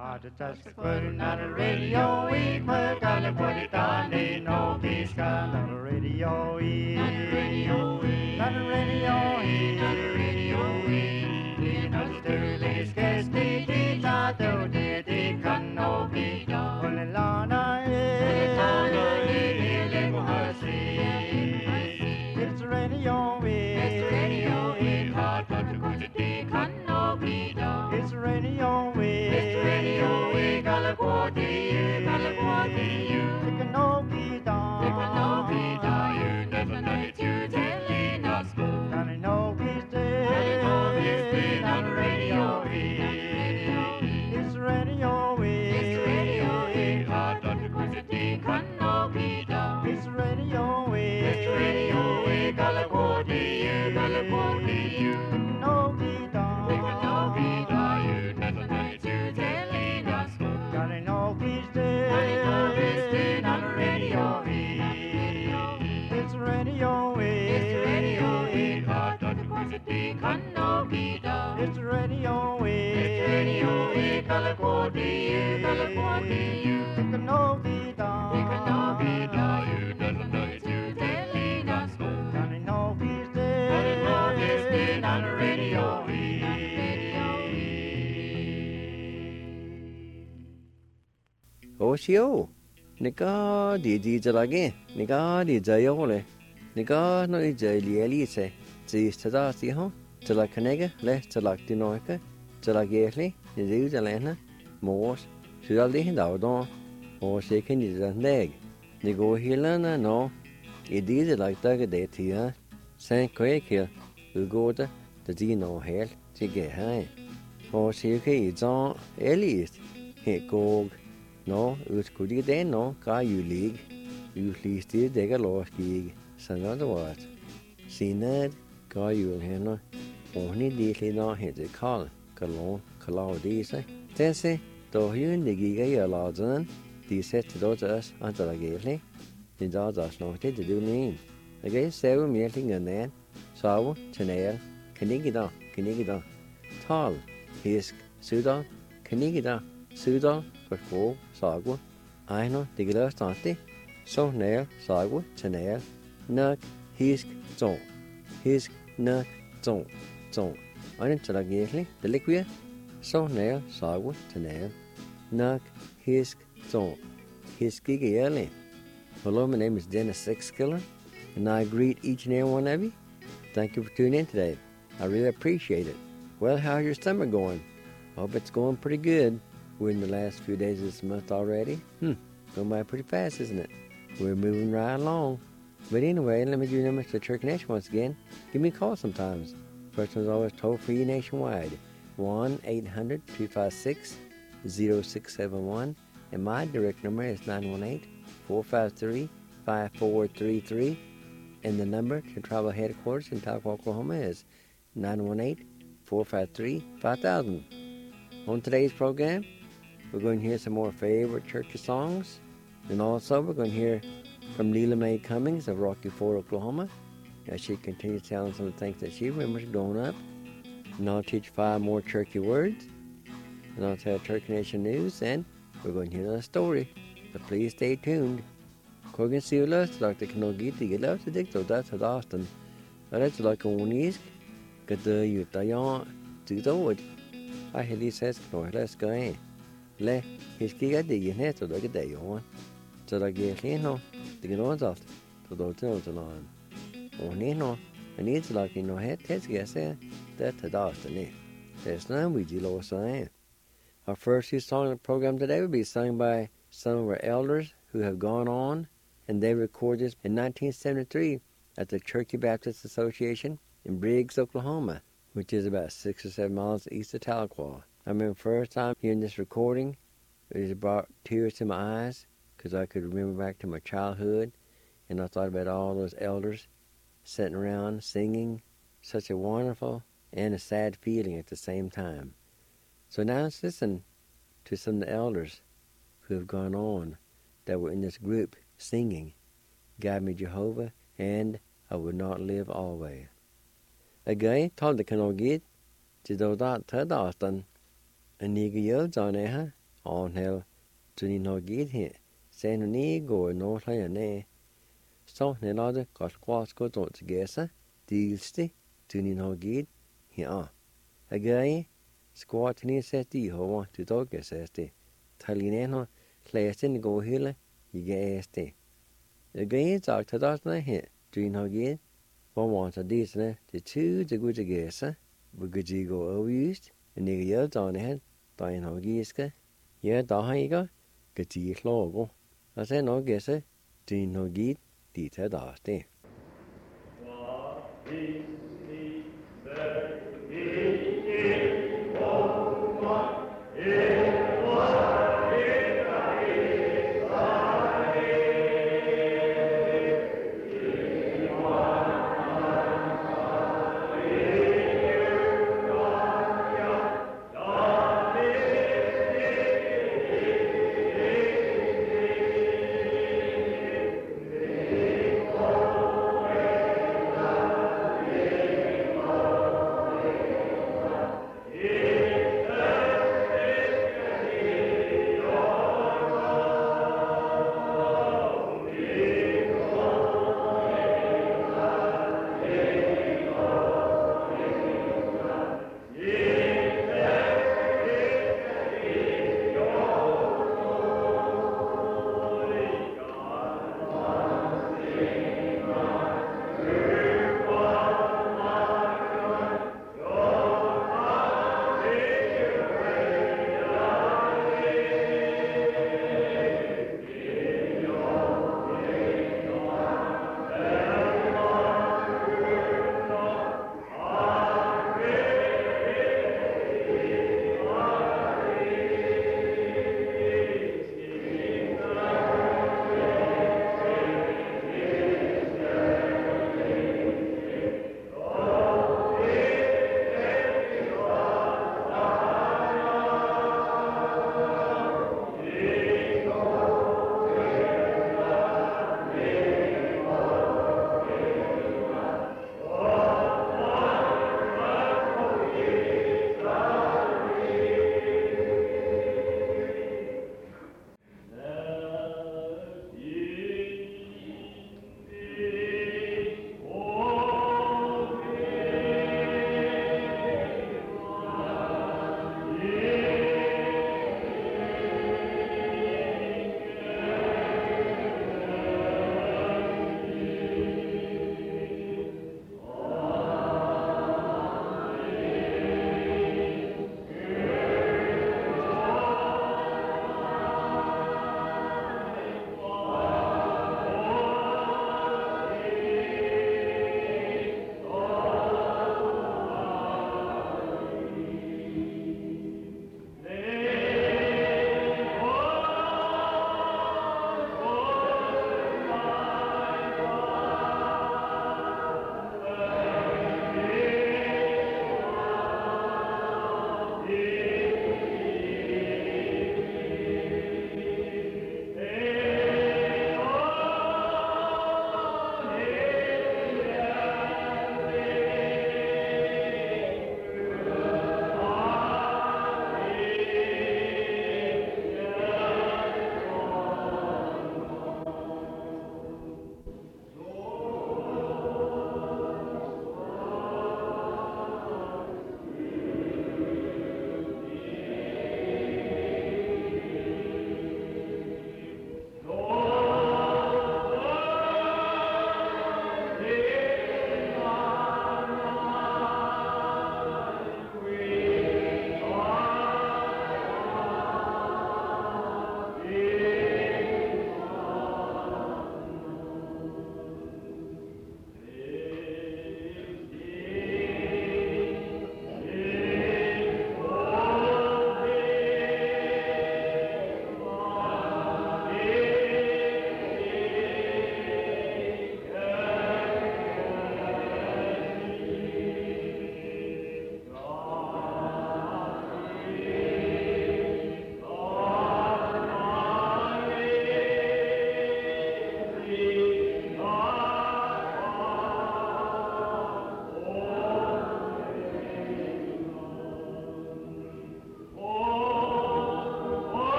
Just putting on the radio, we put on the put it on, ain't no peace on the radio, on the radio, on the radio, on the radio, you know the dirty scarce the ta do the can no be done. When the lana is it's the radio, it's the radio, it's hard but the good can no be done. It's the radio, it's the radio, we gotta go to you, gotta go to you. It can no be done, it can no be done. You never know it, you telling us good. Gotta know he's dead, gotta know he's dead on the radio. It's the radio, it's the radio, it's hard but the good can no be done. It's the radio, it's the radio, we gotta go to you, gotta go to you. It can no be done, it can no be done. You never know it, you telling us good. Gotta know he's dead, gotta know he's dead on the radio. It's the radio, it's the radio, it's hard but the good can no be done. It's the radio, it's the radio, we gotta go to you, gotta go to you. It can no be done, it can no be done. You never know it, you telling us good. Gotta know he's dead, gotta know he's dead on the radio. Oshio, Nika di Jalagi, Nika di Jayole, Nika no Jalielise, Zistada ho, Jalakanega, less Jalactinoica, Jalagali, Jalana, Mors, Shudaldi Daudon, or shaking is a leg. Nigo Hilana no, it is like Dagadetia, Saint Quaker, Ugoda, the Dino Hell, to get high. Or Shiki is on Elias, hit gog. No, utskuddige det nå, ga julig. Utlyste det ga lovskig, sånn det var. Sinad ga julhenne, og ni ditlig nå heter Karl, Karlon, Kalaudise. Tense, da hun det giga gjørladeren, de setter da til oss antalagelig. De da snart det du min. Jeg ser mjeltingen den, sav, tenel, kanigida, tal, hisk, sudal, kanigida, sudal, Go, Sagwa, I know the glass tanti, so nail, Sagwa, Chanel, Nuck, Hisk, Zone, Nuck, Zone. I didn't tell you the liquid, so nail, Sagwa, Chanel, Nuck, Hisk, Zone, Hiskigi. Hello, my name is Dennis Sixkiller, and I greet each and every one of you. Thank you for tuning in today. I really appreciate it. Well, how's your summer going? Hope it's going pretty good. We're in the last few days of this month already. Going by pretty fast, isn't it? We're moving right along. But anyway, let me give you numbers to Church Nation once again. Give me a call sometimes. First one's always toll-free nationwide. 1-800-256-0671. And my direct number is 918-453-5433. And the number to travel headquarters in Tahlequah, Oklahoma is 918-453-5000. On today's program, we're going to hear some more favorite church songs. And also, we're going to hear from Neela Mae Cummings of Rocky Ford, Oklahoma, as she continues telling some of the things that she remembers growing up. And I'll teach 5 more churchy words. And I'll tell Church Nation news. And we're going to hear another story. But please stay tuned. Kogan Siulas, Dr. Kanogiti, get out to Dicto, that's at Austin. That's like a Wunisk, get the Utayan to the wood. I hear these says, let's go in. Le, his key at the net to look at day on. So I get no, the get on off to the hotel on. Oh, no, and it's like in no head, test guess that's the Austin. There's none we do low sign. Our first few songs in the program today will be sung by some of our elders who have gone on, and they recorded this in 1973 at the Cherokee Baptist Association in Briggs, Oklahoma, which is about 6 or 7 miles east of Tahlequah. I remember the first time hearing this recording, it just brought tears to my eyes because I could remember back to my childhood, and I thought about all those elders sitting around singing, such a wonderful and a sad feeling at the same time. So now let's listen to some of the elders who have gone on that were in this group singing, Guide Me Jehovah, and I Will Not Live Always. Again, told the Kanogit, to do that to Austin, and Nigga Yodes on there, On hel, Johnny no gate here. Say no need go no higher nay. So Nelada got squats go don't together. Dealsty, Johnny no gate here. A guy squat ni set the ho want to dog as este. Talineno, class in go hill, you get este. A guy talk to that night here. Johnny no gate. One want a decent the two the good together. We could go overused. And the yelled on ahead. Dying ho giska. Yeah, dahiga. Get the logo. I said no guess it. Do no gate. Detailed after.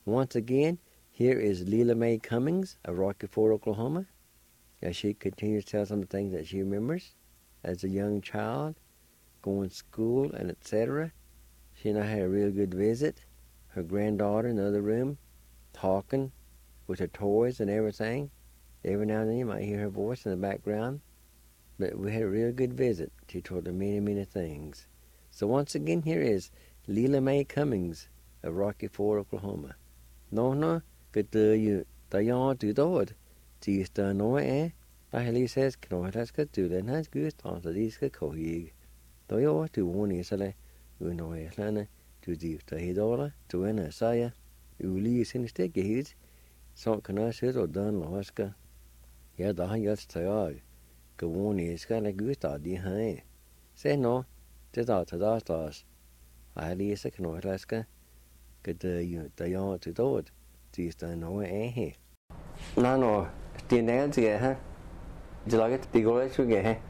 Once again, here is Leela Mae Cummings of Rocky Ford, Oklahoma, as she continues to tell some of the things that she remembers as a young child, going to school and etc. She and I had a real good visit. Her granddaughter in the other room, talking with her toys and everything. Every now and then you might hear her voice in the background. But we had a real good visit. She told her many, many things. So once again, here is Leela Mae Cummings of Rocky Ford, Oklahoma. No, good you, the young to do it. She's done no eh. I Haley says, can I let's get to the nice good on the disc cohig. Do you want to warn you, Sally? You know, Atlanta, to the Hidora, to win a saya. You leave in the stick heat. So can I sit or done, Loska? Yeah, the high yachts to go warn you, Sky good idea, hey. Say no, just out to the stars. I had a second or Alaska. Good you, the young to do it. She's done no eh. No, the nails get her. Do you like it? The goal to get her.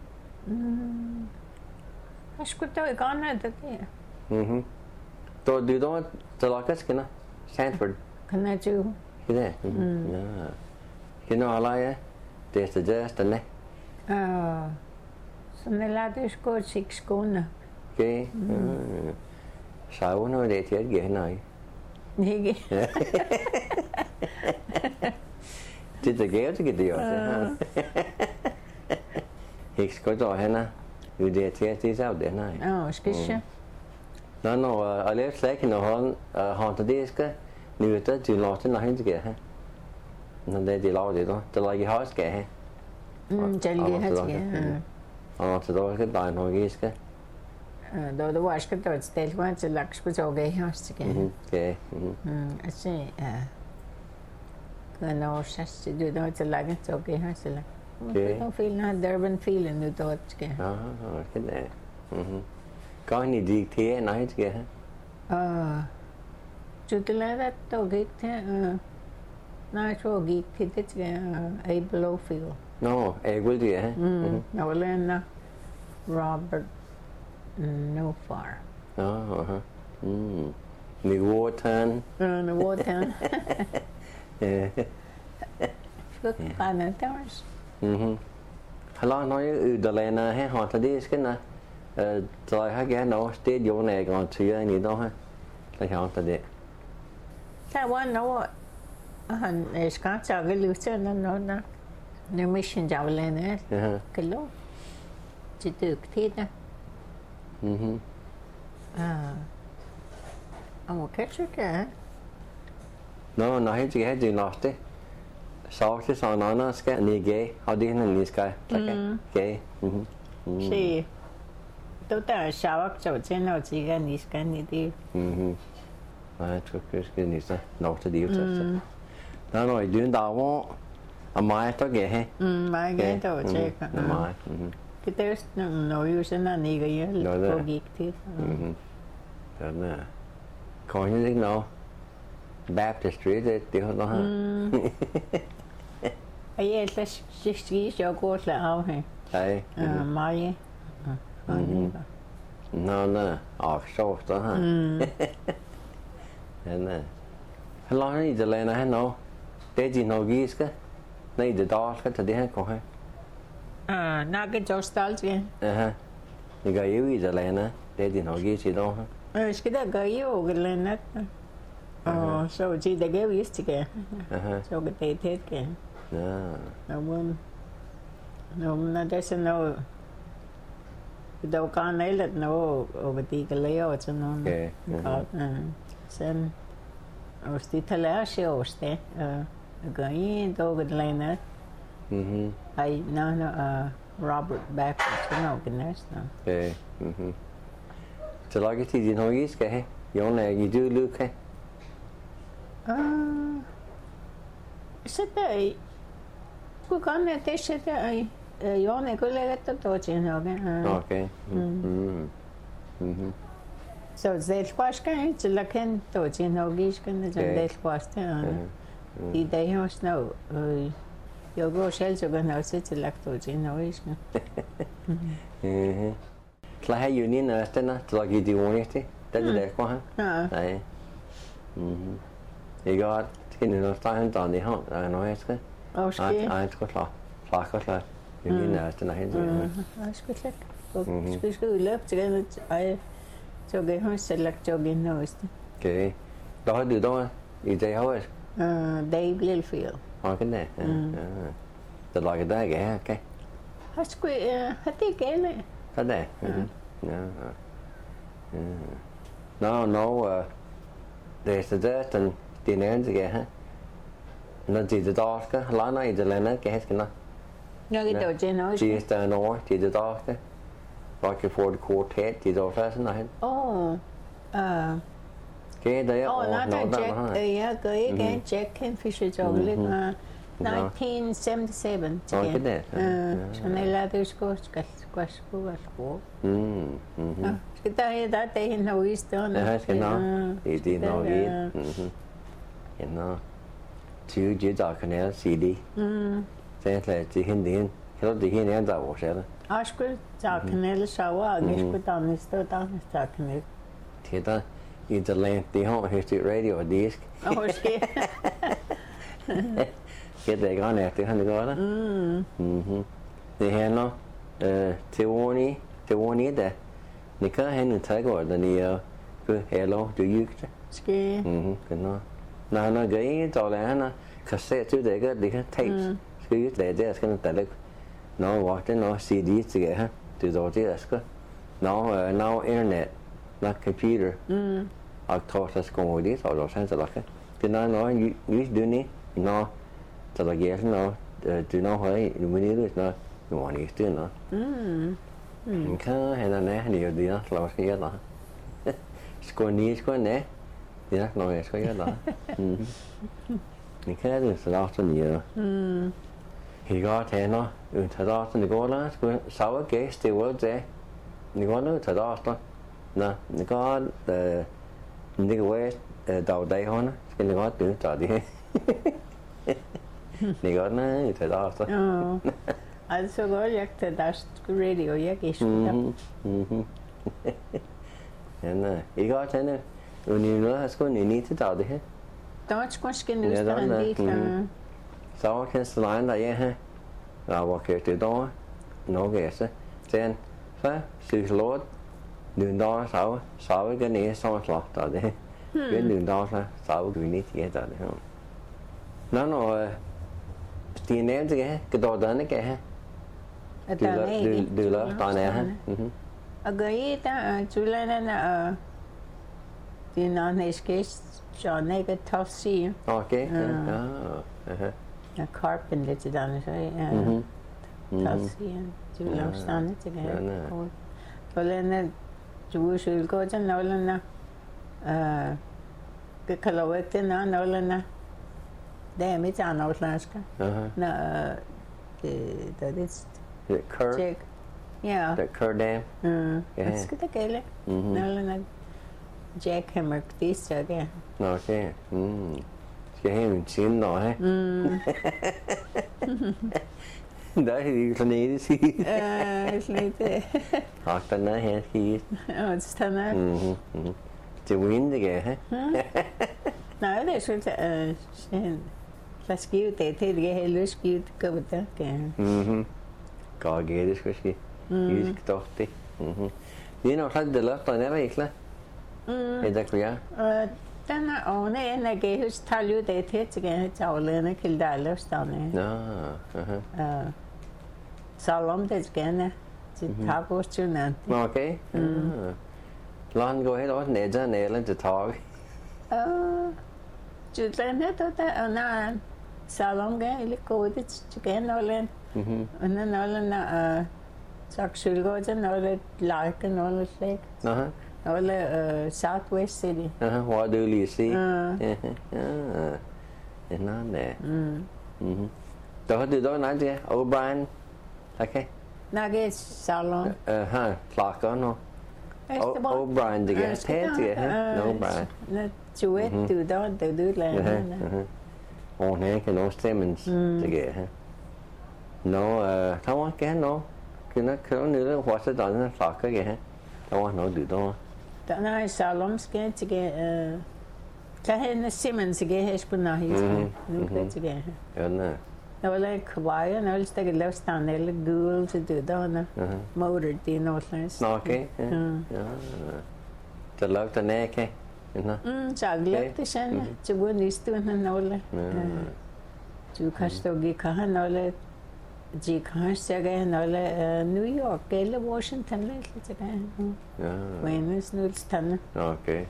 Aš kur tev kā nedatiet? To do you don't like us, can I? Stanford. Can I do? Yeah. Yeah. You know, I like it. There's just a neck. Så ne lader sko sik skona. Okay. Så nu det til at give nej. Ikke. Det der gav til det også. Ikke skal du henne. Du det til at det så det nej. Skal No, I left like in the haunt det skal. Nu det du låter nej ikke her. Når det laver det då. Det lager house skal her. Jelly hat. Og så der skal der noget skal. Da var skal der stel var til laks på toge her skal. Okay. Altså kan også sige du der til lage toge her til. Okay. Feeling Durban feeling nu der skal. Cái này. Có any gì thế nói chứ hả? Chú tự là đã tổ gig thế, nói cho gig thì thế chứ ai below field. No, ai will gì hả? Nó lên Robert no far. Ni Warton. Ni Warton. Phước cả nữa tao. Hello, nói Udalena hay họ ta đi cái nào? Rồi hai cái nó stay vô này còn chưa gì đâu ha. Là họ ta đi. Sao quá nó hắn ska cho cái lưu cho nó mission giàu lên đấy. Cái lô. Chỉ được thiết đó. Ông cái chút cả. No, nó hết cái gì nó thế. Sau khi sau nó ska ni ghé, họ đi nó ni ska. Okay. Sí. Tôi đã sao cho trên nào chỉ cái ni ska ni đi. Tror cái ni sa, nó sẽ đi thôi. Nó nói đứng đầu mà mai tôi ghé he. Mai ghé tôi chơi cả. Mai. Cái test nó use nó ni cái có gig thiết. Đó nè. Coi như thế nào. Baptistry det đó ha. Ai là chỉ cho cô là ao hè. Đấy. Mai. Nó sâu đó ha. Thế nè. Hello này giờ lên này nó. Để gì nó ghi cái. Này giờ đó cái thời điểm có hay. Na cái chỗ stall chứ. Ni cái yếu giờ lên nè. Để gì nó ghi gì đó ha. Cái đó cái yếu cái lên nè. So chỉ để cái biết kìa. So cái tê thế kìa. Nó để xem nó cái đầu con ấy là nó ở cái leo cho nó. Sen osti thala she oste. Cái đâu cái lên nè. Ai nó Robert back cho nó cái nest nó. Okay. Cho lại cái gì nó biết kìa. Yếu này gì chưa lưu kìa. Sẽ đây cô con này thế sẽ đây yo này cô lấy cái tổ chức nào cái okay so dễ quá cái chỉ là cái tổ chức nào ghi cái này dễ quá thế thì đây họ nói yo go shell cho cái nào sẽ chỉ là tổ chức nào ghi cái là hay union là tên là là cái điều này thế đấy là quá ha đấy I got cái nó tăng tòn đi không nói cái ai có lo cái là cho này Skulle löp till ai cho cái hon select cho cái nose. cái đó từ đó đi chơi hết Dave Littlefield. cái này từ loại cái đó cái Hati cái này. cái này nó để sẽ đến tiền ăn gì cái nó chỉ từ đó cái lá này từ lên nó cái nó Cái đầu trên nó. chỉ từ nó chỉ từ đó cái Rockford Quartet chỉ đó phải không này cái đấy nó Jack cái Jack Kingfisher cho lịch 1977 cái này cho nên là tôi có cái tay đã thấy nó ít đó cái nó thì nó ít cái nó chứ chỉ cho cái này CD thế là chỉ hiện cái đó thì hiện đang tạo sẽ là Aşkı zakıneli şava, geçku tanıştı zakıneli. thì ta Interland thì họ History Radio disc Hoş ki. cái này có nè từ hắn có đó thì hắn nó Tiwani đấy thì có hắn thấy gọi là nhiều cứ hello to you Ski. cái nó gửi cho lại nó cassette chứ để cái tapes cứ để cái tài nó gọi tới nó CD gì hết từ đó thì là nó internet nó computer thọ là con đi rồi sang là cái thì nó use được ní nó là cái nó từ nó hỏi mình đi nó ngoài đi từ nó cái hay là nè nhiều đi nó là cái đó score nè thì nó nói cái đó những cái đó là rất nhiều thì có thể nó thật đó thì có nó sáu cái still thế thì có nó thật đó nè thì có những cái đầu đây hơn cái nó từ trở đi thì có nó thật đó thôi Also går jag till radio jag är nè thì có thế nữa rồi nhiều nữa có nhiều thứ tạo đi hết đó có cái nữa là đi sáu cái slide này ha và cái từ đó nó ghé trên phải sự lót đường đó sáu cái này xong rồi tạo đấy cái đường đó là sáu cái này thì tạo đấy không nó tiền em gì cái đồ đó này cái ha từ lớp tao này ha cái ta chú lên là thì nó này cái cho này cái top C ok carpenter til denne tassien til lavstande til det. For den du skulle gå til nålene cái kalawek til nålene det er mitt annorlænska. Det Kerr. Ja. Det Kerr Dam. Det skal det gælde. Nålene jackhammer det så det. Okay. Skal have en tjene nå ha. Der er det sådan et sige. Sådan det. Og den er her sige. Og sådan er. Det win det gav ha. Nej, det er sådan la skive det til det hele skive går der kan. Går det skal ske. Vi skal doch det. Det er nok lidt det løfter nede ikke la. Det kan jeg. Den åne en af gehus talju det til til tavlene kildaler stande. Salom det gerne til tacos tunan. Okay. Lan går helt også nede nede til tag. Julen det der na salom ge eller går det til gerne olen. Og når olen sagt sølgår til når like når slæg. Eller Southwest City. Hoa đưa lì xì. Nó nè. Đó từ đó nói gì? O'Brien. Ok. Nó cái salon. Clark đó nó. O'Brien thì cái thế thì ha. O'Brien. Nó chuột từ đó từ đứa là. Ồ nè cái nó Simmons thì cái ha. Nó tháo cái nó cái nó nữa hoa sẽ đón nó Clark cái ha. Nó từ đó. Dann salomske til Tahen Simmons again has been now he's no that's again. No. No like Hawaii and I'll take a left stand there like Google to do down motor the northlands. Okay. The love the neck, you know. Chocolate the shen to win this to Nola. To Castogi Kahanola. G. Carstaga Nola, New York, Gala, Washington, little again. When is Nulston? Okay.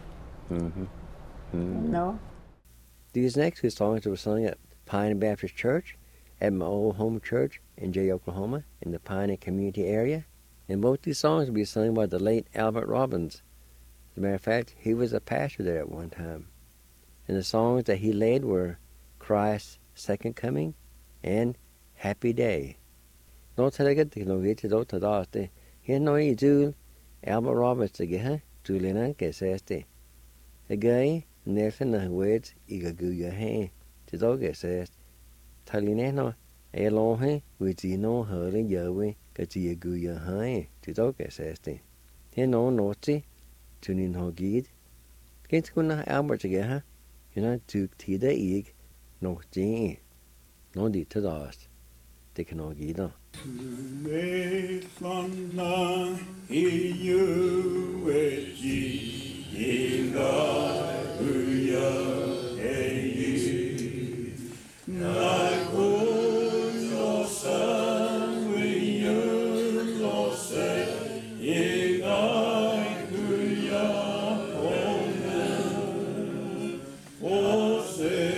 No. These next two songs were sung at Pine Baptist Church, at my old home church in Jay, Oklahoma, in the Pine community area. And both these songs will be sung by the late Albert Robbins. As a matter of fact, he was a pastor there at one time. And the songs that he led were Christ's Second Coming and Happy Day. No talaga teknologi do tadaste. Here no idul Albert Robbins again. Juliana que seste. Again, Nelson na words igaguya he. Tido que sest. Talineno elonhe witino hurry yawe katiaguya he. Tido que seste. Here no noti tunin hogid. Kent kuna Albert again. You know to tida ig no jing. No di tadast. Teknologi da. Mefana iyueji inga uya eyi na kuno sanwiyo lose inga uya ona ose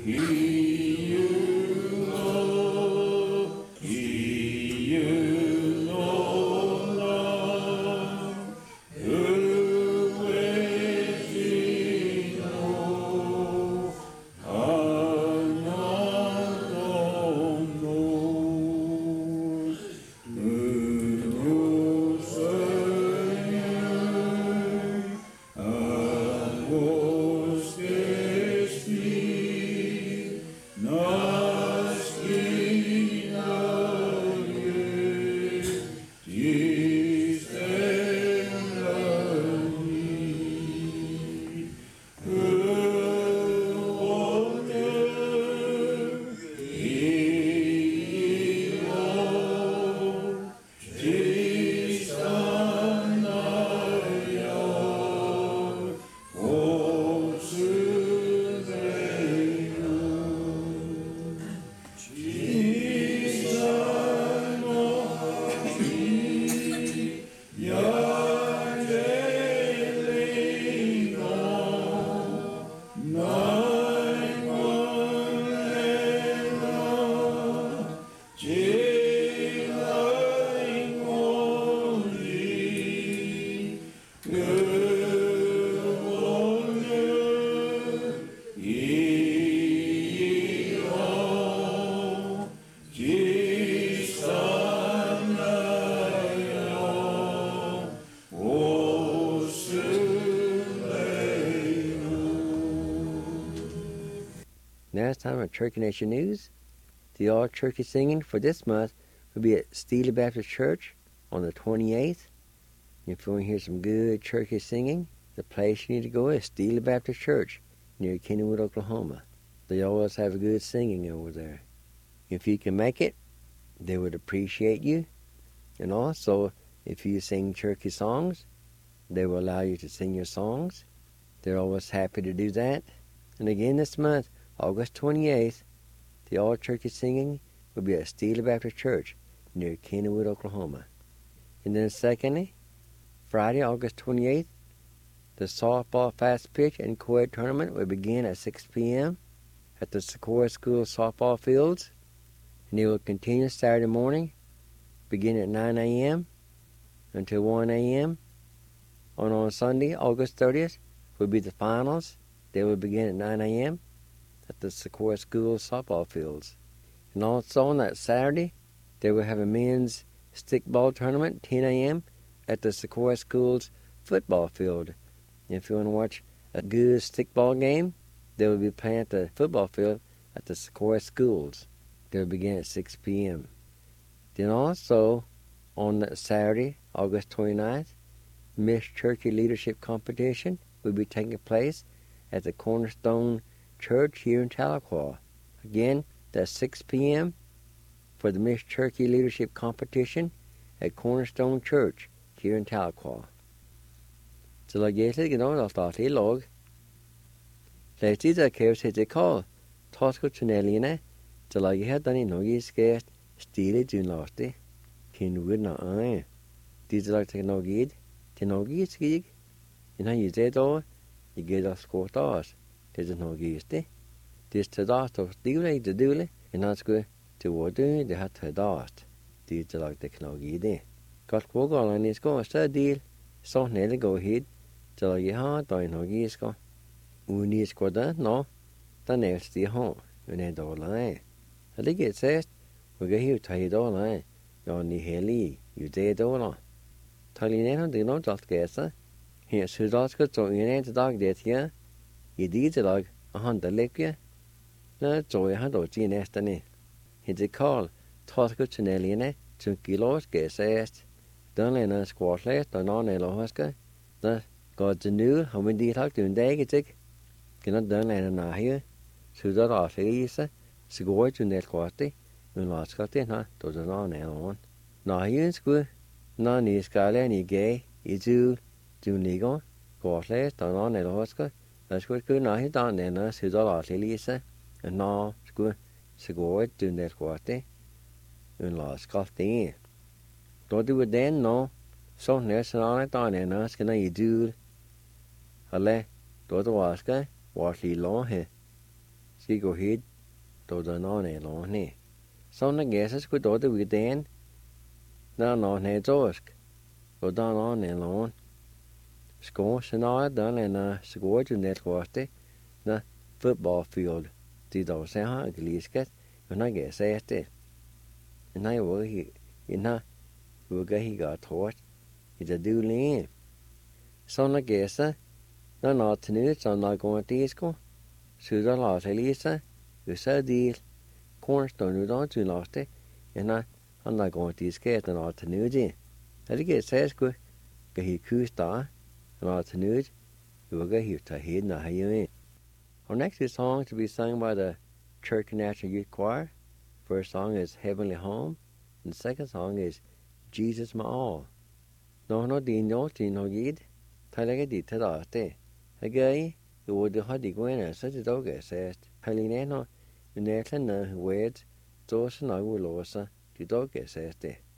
Now it's time for Turkey Nation News. The all turkey singing for this month will be at Steely Baptist Church on the 28th. If you want to hear some good turkey singing, the place you need to go is Steely Baptist Church near Kennywood, Oklahoma. They always have a good singing over there. If you can make it, they would appreciate you. And also, if you sing turkey songs, they will allow you to sing your songs. They're always happy to do that. And again this month, August 28th, the all turkey singing will be at Steely Baptist Church near Kennywood, Oklahoma. And then secondly, Friday, August 28th, the softball fast pitch and co-ed tournament will begin at 6 p.m. at the Sequoia School softball fields, and it will continue Saturday morning, begin at 9 a.m. until 1 a.m. On Sunday, August 30th, will be the finals. They will begin at 9 a.m. at the Sequoia School softball fields. And also on that Saturday, they will have a men's stickball tournament, 10 a.m. at the Sequoia School's football field. If you want to watch a good stickball game, they will be playing at the football field at the Sequoia Schools. They will begin at 6 p.m. Then also, on that Saturday, August 29th, Miss Turkey Leadership Competition will be taking place at the Cornerstone Church here in Tahlequah. Again, that's 6 p.m. for the Miss Turkey Leadership Competition at Cornerstone Church here in Tahlequah. Så la jeg til å starte I lag. Lest I det kjøs heter kall, tasko tunnelene, så la jeg den I noe skjert, stille dunlaste, kinvudna ei. De til lag til noe skig, en han gjør da, jeg gjør da skårt av oss, det noe gjør. Det til da stå stille I det dule, en han skulle til vårdø, det har til da, de til lag til noe gjør det. Godt pågående, I skal stå del, sånn nede gå hit, til jeg har da I noe jeg skal. Og I skal da, nå, den eldste jeg har, men jeg dårlig er. Det ligger et sted, og jeg har tatt dårlig er, ja, Ni hellig, jo det dårlig. Tallinene har det nå dalt gæse. Her så da skal så en til dag det her, I de til dag, og han der ligger, når så jeg har da til næstene. Hette Karl, tasker tunnelene, tunke lås gæse den lena skårslest, og nå eller husker, da går til nu, har vi de takt en dag, ikke? Kan den lena nærhe, så der er fæse, så går jeg til næstkortet, men hvad skal det her, da det nå eller nærhe skud, når ni skal lade ni gav, I du ligger, skårslest, og nå eller husker, der skulle ikke nærhe den lena, så der er fæse, og nå skud, så går jeg til næstkortet, men hvad skal det Da du den nå, så næsten der skal I du. Alle, da du skal, var lige lov her. ski go hid, do the non a long ne. So na guesses could do the within. Na non a josk, go down on a long. Score, Senna, done and a score to net waste, na football field. Did all say, huh, Glisket, when I guess I it. And I will he, in her, he got taught. It's a do lean. So na guess, no not to news, I'm not going to disco. Suda lost Elisa, who said deal, cornerstone who don't do lost it, and I'm not going to skate and all to news in. I get says good, get he cool star, and all to news, you will get here to head na how you in. Our next is song to be sung by the Church National Youth Choir. First song is Heavenly Home, and the second song is Jesus My All. No dino gid, talaga di tadate. Agay, you would the hotty gwena such a dog says, Halineno, Unetana, words, those and I will also, the dog says.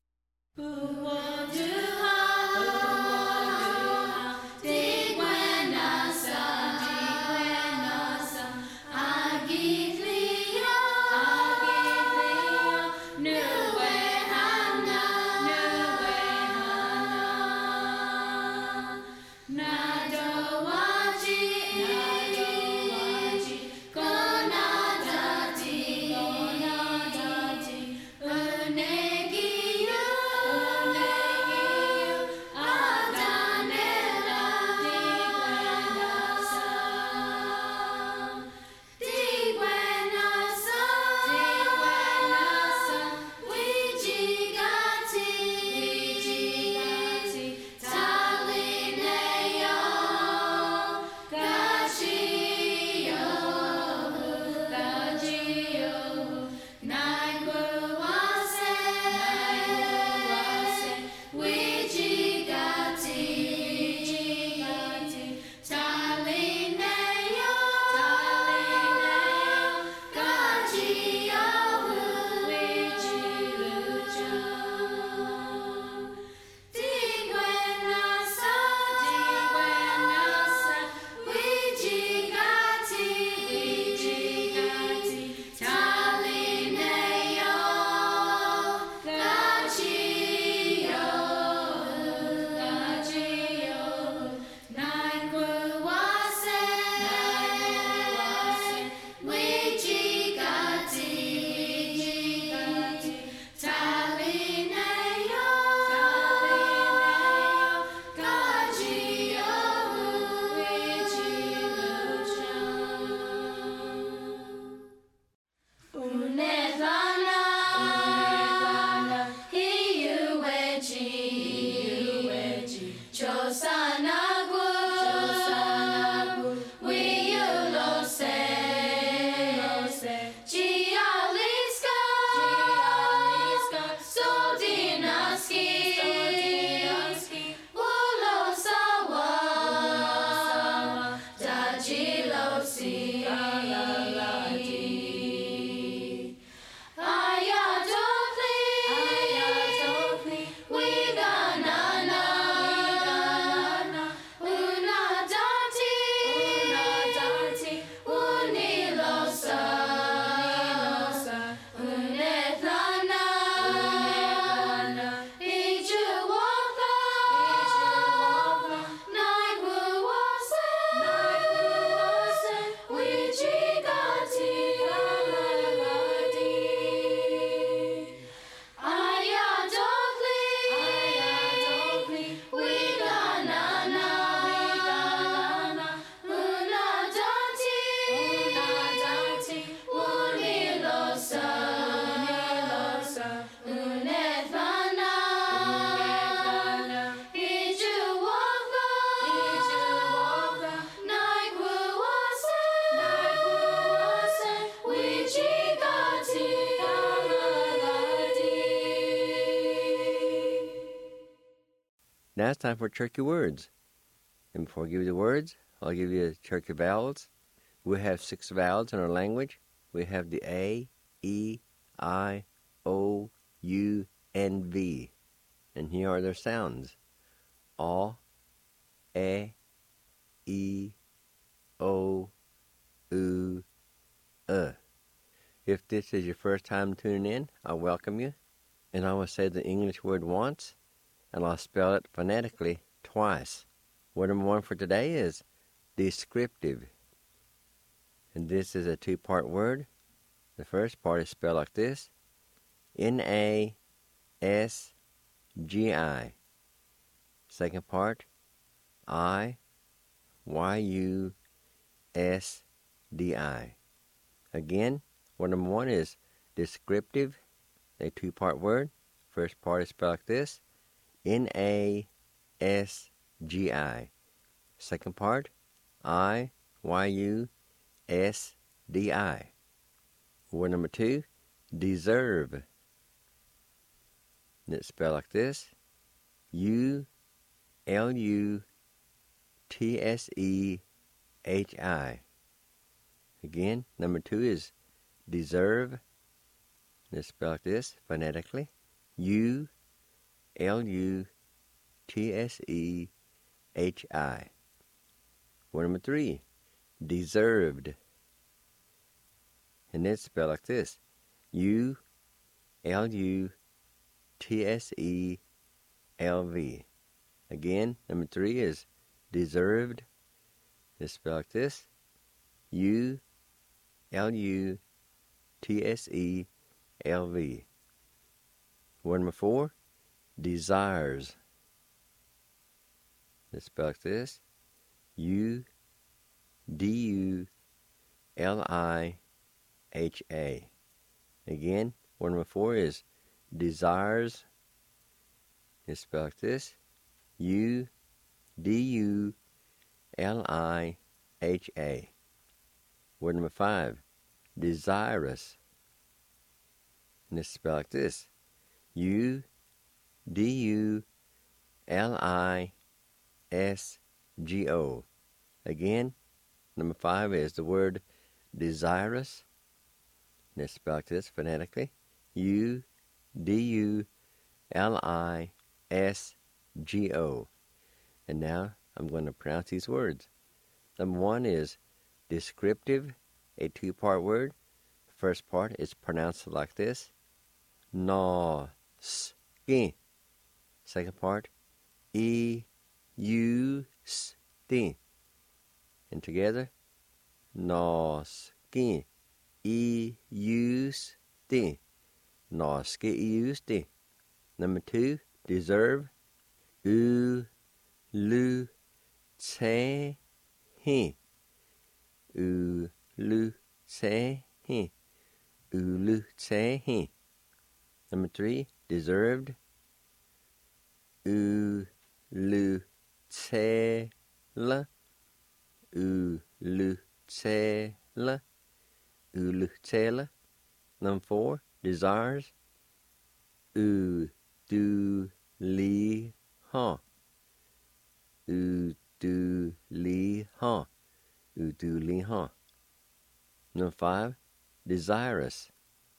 Now it's time for Turkey words. And before I give you the words, I'll give you the Turkey vowels. We have 6 vowels in our language. We have the A, E, I, O, U, and V. And here are their sounds. A, E, O, U, If this is your first time tuning in, I welcome you, and I will say the English word once, and I'll spell it phonetically twice. Word number one for today is descriptive, and this is a two-part word. The first part is spelled like this: Nasgi. Second part, Iyusdi. Again, word number one is descriptive, a two-part word. First part is spelled like this: Nasgi. Second part, Iyusdi. Word number two, deserve. And it's spelled like this: Ulutsehi. Again, number two is deserve. And it's spelled like this phonetically: Ulutsehi. Word number three, deserved. And it's spelled like this: UlutseLV. Again, number three is deserved. It's spelled like this: UlutseLV. Word number four, desires. It's spelled like this: Uduliha. Again, word number four is desires. It's spelled like this: Uduliha. Word number five, desirous. And it's spelled like this: Udulisgo. Again, number five is the word desirous. And it's spelled like this phonetically: Udulisgo. And now I'm going to pronounce these words. Number one is descriptive, a two-part word. The first part is pronounced like this: Nosski. Second part, Iusdi. And together, Nosski. Iusdi. Nosski iusdi. Number two, deserve. Ulutsehi. Ulutsehi. Ulutsehi. Number three, deserved. Ulutsela. Ulutsela. Ulutsela. Number four, desires. Uduliha. Uduliha. Uduliha. Number five, desirous.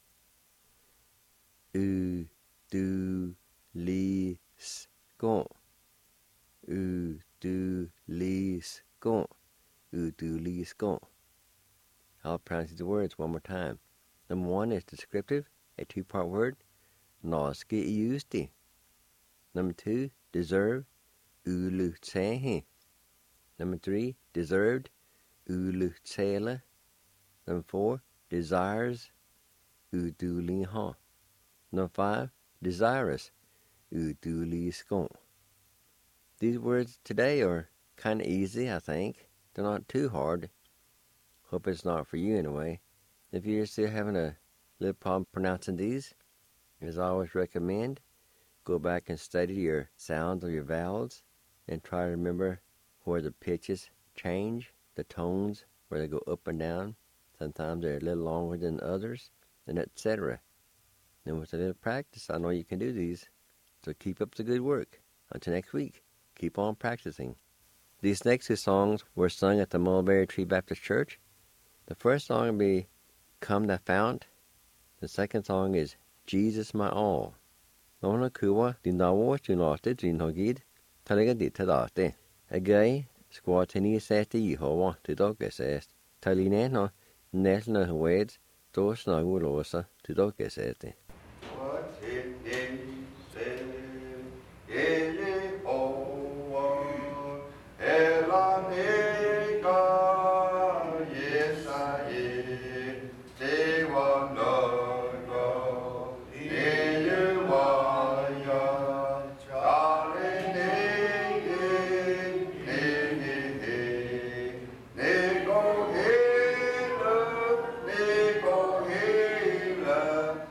Udulisgo. Udulisgo. Udulisgo. I'll pronounce the words one more time. Number one is descriptive, a two-part word. Nosski iusdi. Number two, deserve. Ulutsehi. Number three, deserved. Ulutsela. Number four, desires. Uduliha. Number five, desirous. Udulisgo. These words today are kind of easy, I think. They're not too hard. Hope it's not for you anyway. If you're still having a little problem pronouncing these, as I always recommend, go back and study your sounds or your vowels and try to remember where the pitches change, the tones, where they go up and down. Sometimes they're a little longer than others, and etc. And with a little practice, I know you can do these. So keep up the good work. Until next week, keep on practicing. These next two songs were sung at the Mulberry Tree Baptist Church. The first song will be Come Thou Fount. The second song is Jesus My All. Nona kuwa dinawo tunate dinogid talega ditadate. Agay squatini sete Yehovah to dogesest. Talineno Nesna Huades, Dosna Ulosa, to Dokesete. What did they say? Ele Oa, Ela Nega, yes I am. They were no Ele Waya, Charlie Negi, Negi, Nego Hila, Nego Hila.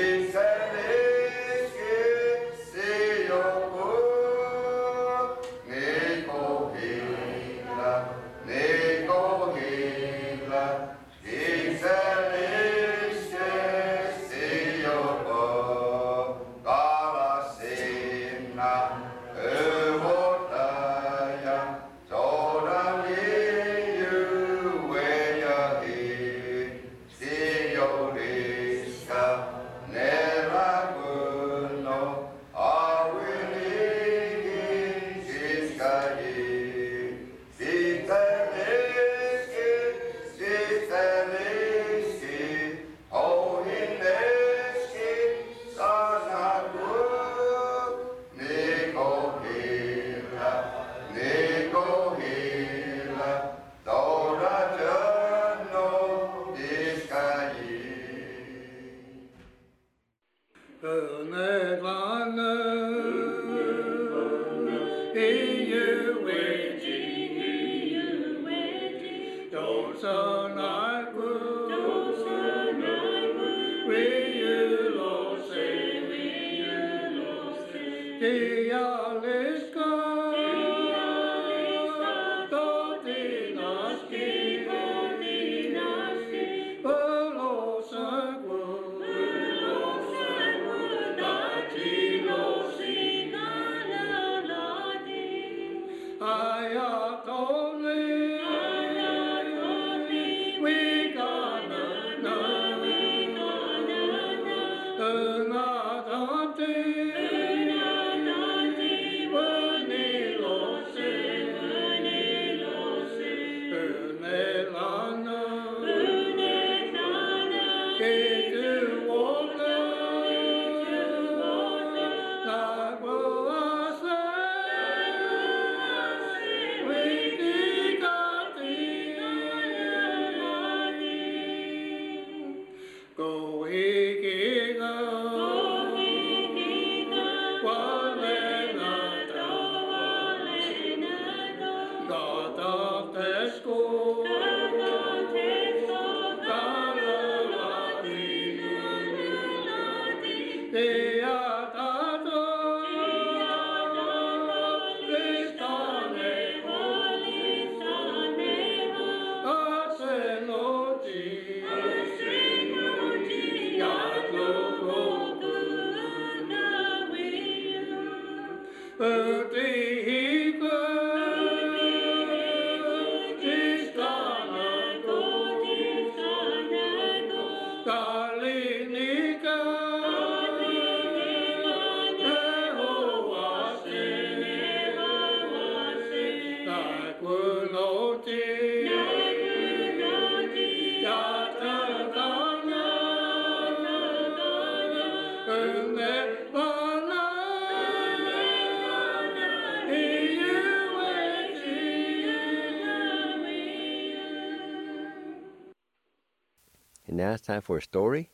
And now it's time for a story.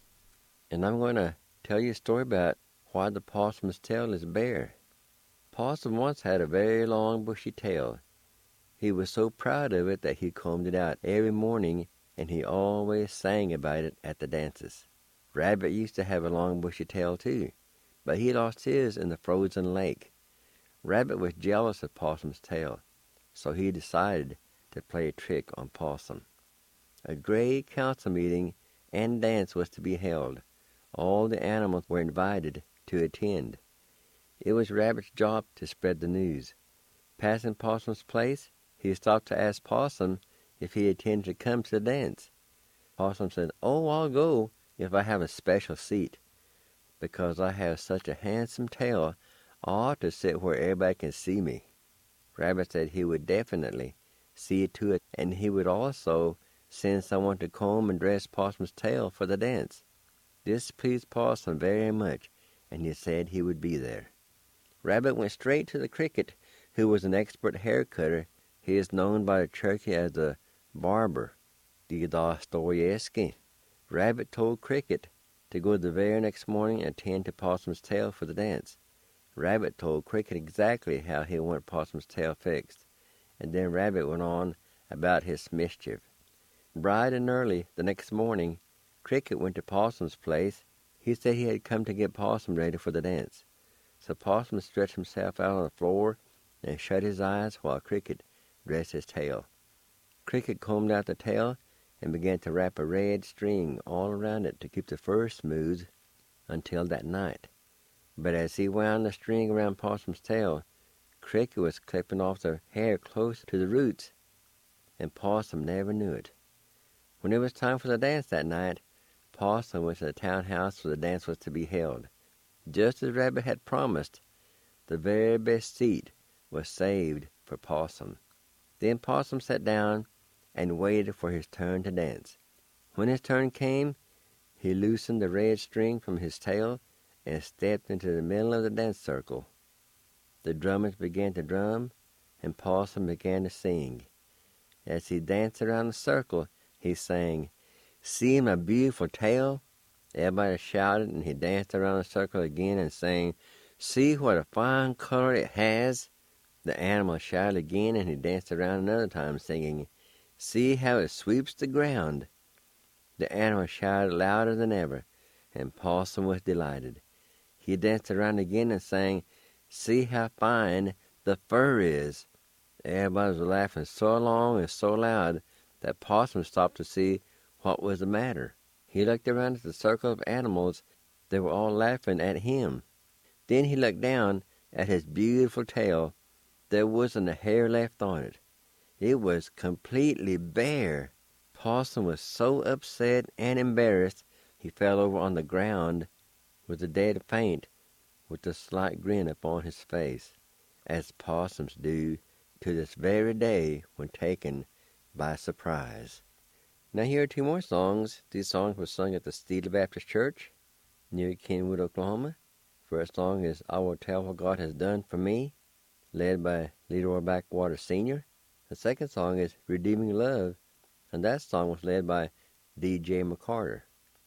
And I'm going to tell you a story about why the possum's tail is bare. Possum once had a very long bushy tail. He was so proud of it that he combed it out every morning, and he always sang about it at the dances. Rabbit used to have a long bushy tail too, but he lost his in the frozen lake. Rabbit was jealous of Possum's tail, so he decided to play a trick on Possum. A great council meeting and dance was to be held. All the animals were invited to attend. It was Rabbit's job to spread the news. Passing Possum's place, he stopped to ask Possum if he intended to come to the dance. Possum said, "Oh, I'll go if I have a special seat. Because I have such a handsome tail, I ought to sit where everybody can see me." Rabbit said he would definitely see to it, and he would also send someone to comb and dress Possum's tail for the dance. This pleased Possum very much, and he said he would be there. Rabbit went straight to the Cricket, who was an expert hair cutter. He is known by the turkey as the barber, the Dostoevsky. Rabbit told Cricket to go the very next morning and attend to Possum's tail for the dance. Rabbit told Cricket exactly how he wanted Possum's tail fixed, and then Rabbit went on about his mischief. Bright and early the next morning, Cricket went to Possum's place. He said he had come to get Possum ready for the dance. So Possum stretched himself out on the floor and shut his eyes while Cricket dressed his tail. Cricket combed out the tail and began to wrap a red string all around it to keep the fur smooth until that night. But as he wound the string around Possum's tail, Cricket was clipping off the hair close to the roots, and Possum never knew it. When it was time for the dance that night, Possum went to the townhouse where the dance was to be held. Just as Rabbit had promised, the very best seat was saved for Possum. Then Possum sat down and waited for his turn to dance. When his turn came, he loosened the red string from his tail and stepped into the middle of the dance circle. The drummers began to drum, and Possum began to sing. As he danced around the circle, he sang, "See my beautiful tail?" Everybody shouted, and he danced around the circle again and sang, "See what a fine color it has." The animal shouted again, and he danced around another time, singing, "See how it sweeps the ground." The animal shouted louder than ever, and Possum was delighted. He danced around again and sang, "See how fine the fur is." Everybody was laughing so long and so loud that Possum stopped to see what was the matter. He looked around at the circle of animals. They were all laughing at him. Then he looked down at his beautiful tail. There wasn't a hair left on it. It was completely bare. Possum was so upset and embarrassed, he fell over on the ground with a dead faint, with a slight grin upon his face, as possums do to this very day when taken by surprise. Now here are two more songs. These songs were sung at the Steele Baptist Church near Kenwood, Oklahoma. First song is "I Will Tell What God Has Done for Me," led by Leroy Backwater Sr. The second song is "Redeeming Love," and that song was led by D.J. McCarter.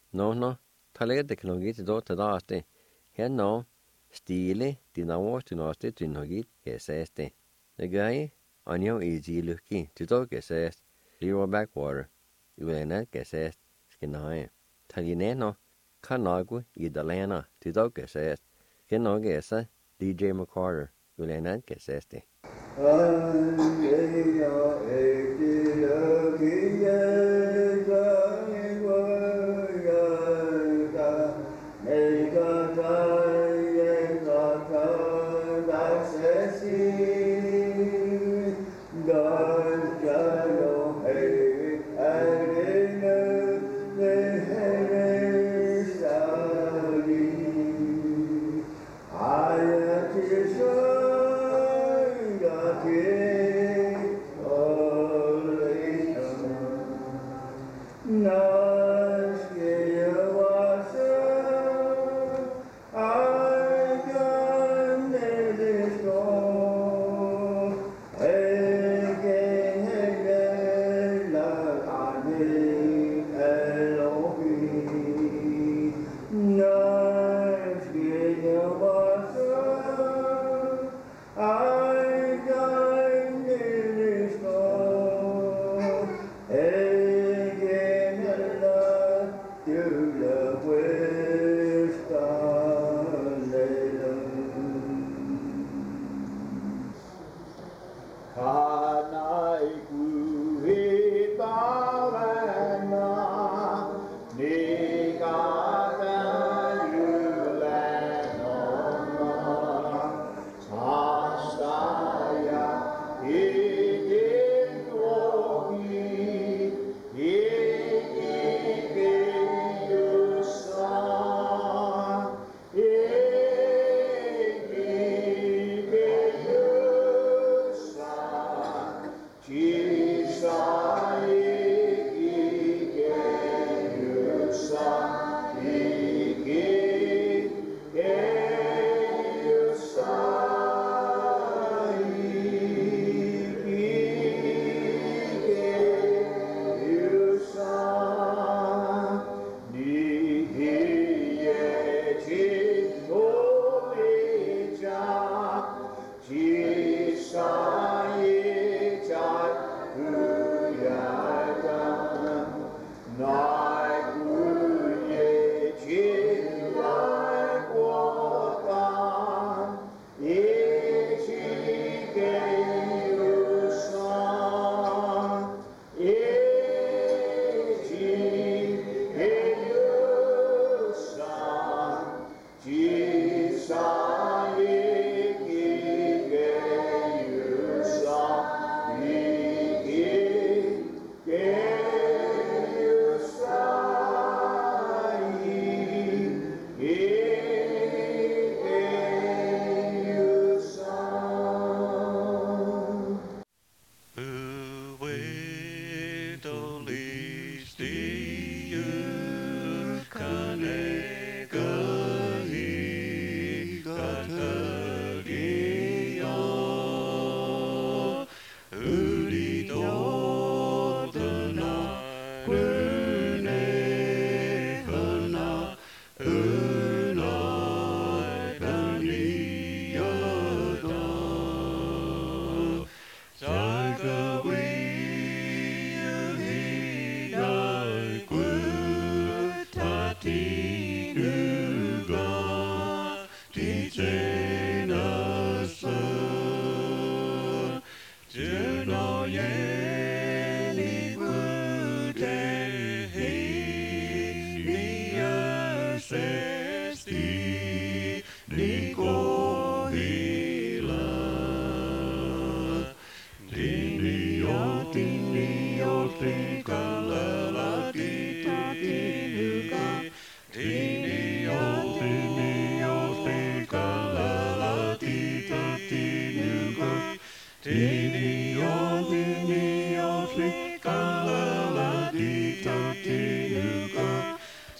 No, talete knogit dot daste. Here no, Steele dinawostunaste tunogit geseste. The guy on your easy looking to talk gesest. Leroy Backwater. Ulena gesest. Skinae. Talineno. Kanagu idalena to talk gesest. Kinogesa. D.J. McCarter. Ulena geseste.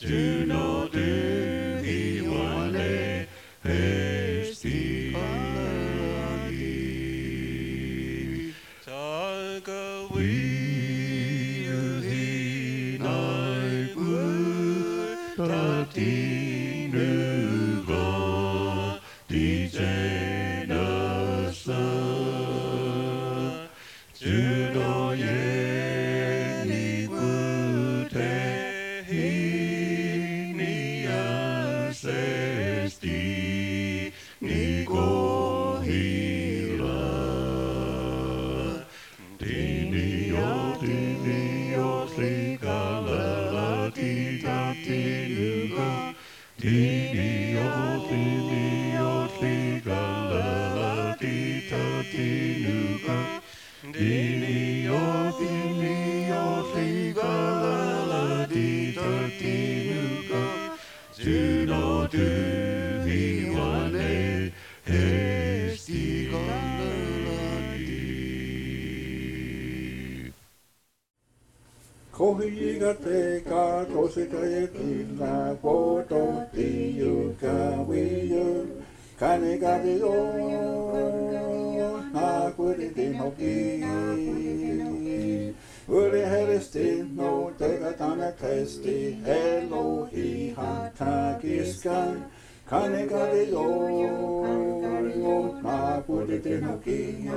Juno du hiwane esti Taga we uhi nai bu tati nuga di jenasa Juno ye ni bute hi ni asesti ni go hila Dini yo sliga la la di da di nuga Dini yo sliga la la di da di nuga Dini yo sliga la la di da di nuga Juno du hiwane esti Kohi ga te ka tose ka e pina poto ti yu ka wiyu Kane ga te o na kuri te no ki Uri heristi no te ka tana testi Elohi hata kiskan Kane ga te o na kuri te no ki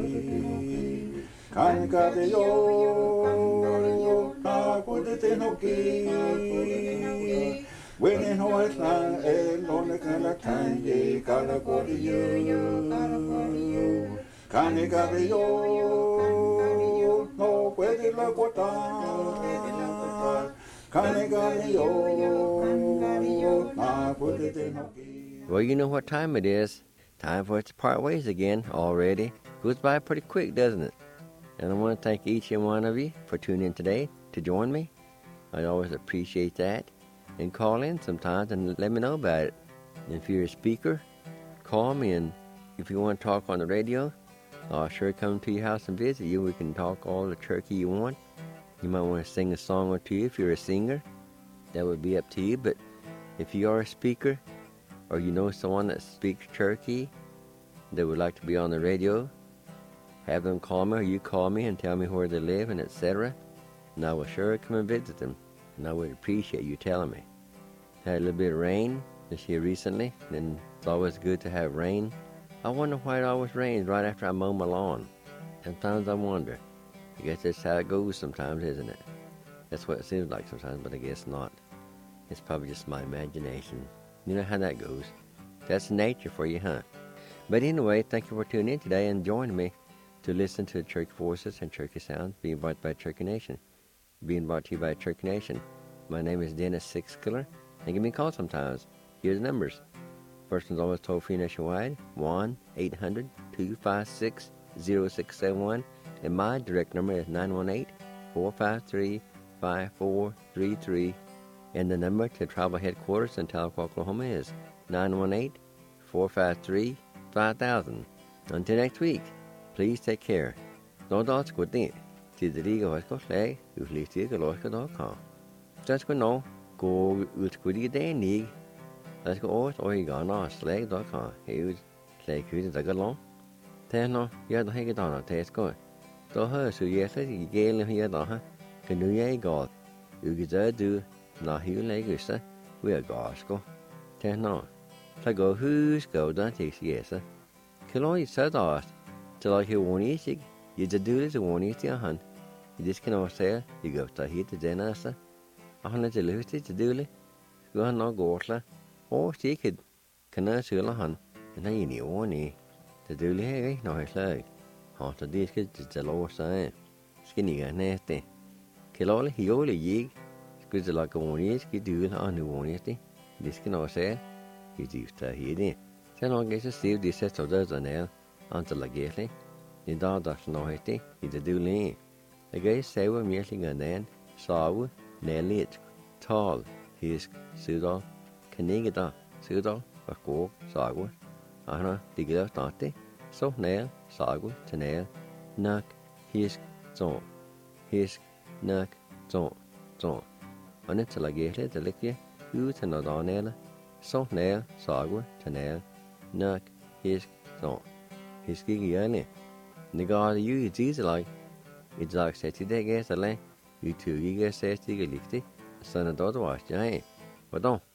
Kane ga te o na kuri te no ki Winning horse lang e lone kala kanye kala kori yu Kane kare yo no puede la kota Kane kare yo na puede te no ki Well, you know what time it is. Time for us to part ways again already. Goes by pretty quick, doesn't it? And I want to thank each and one of you for tuning in today to join me. I always appreciate that. And call in sometimes and let me know about it. And if you're a speaker, call me, and if you want to talk on the radio, I'll sure come to your house and visit you. We can talk all the turkey you want. You might want to sing a song or two if you're a singer. That would be up to you. But if you are a speaker, or you know someone that speaks turkey that would like to be on the radio, have them call me, or you call me and tell me where they live and etc. And I will sure come and visit them. And I would appreciate you telling me. Had a little bit of rain this year recently, and it's always good to have rain. I wonder why it always rains right after I mow my lawn. Sometimes I wonder. I guess that's how it goes sometimes, isn't it? That's what it seems like sometimes, but I guess not. It's probably just my imagination. You know how that goes. That's nature for you, huh? But anyway, thank you for tuning in today and joining me to listen to Turkey Voices and Turkey Sounds being brought by Turkey Nation. Being brought to you by Turkey Nation. My name is Dennis Sixkiller, and give me a call sometimes. Here's the numbers. First one's always toll-free nationwide, 1-800-256-0671, and my direct number is 918-453-5433, and the number to travel headquarters in Tahlequah, Oklahoma is 918-453-5000. Until next week, please take care. Don't ask what they Tidriga Hosko Slag, Uflistiga Loska.com. Just go no, go Utsquidi Danig. Let's go over to Oregano Slag.com. He was Slag Hudin Zagalon. Tano, you had to hang it on a test go. So her, so yes, you gave him here, huh? Can you God? You get do, not you legusa, we are Gosco. Tano. So go who's go, don't take yes, sir. Can only said us till I hear one easy. You do this one easy, hun. You just can say, you go to hit the dinner, sir. I want to lose it to do it. Go on, no go, or she could. Can I see a hun? And I knew one e. The do it, no, it's like. How to this is the lower side. Skinny and nasty. Kill all he only yig. Squeeze like a one each, get do it on the one easy. This can all say, he's used to hit it. Then I'll get to see this set of those on there until I get it. The dog does not hit it, he's a do lean. The guy say we're meeting a nan, saw, nelly it, tall, his pseudo, canigada, pseudo, or go, sago, Anna, the girl tante, so nail, sago, to nail, knock, his, zone, his, knock, zone. Annet til at gælde det ligge ud til noget andet. Så nær, sagu til nær. Nok, hisk, så. Hisk ikke gjerne. Det går det jo i tidslag. I dag sæt i det gæster lag. I tog ikke sæt ikke ligge. Sådan er det også, jeg. Hvordan?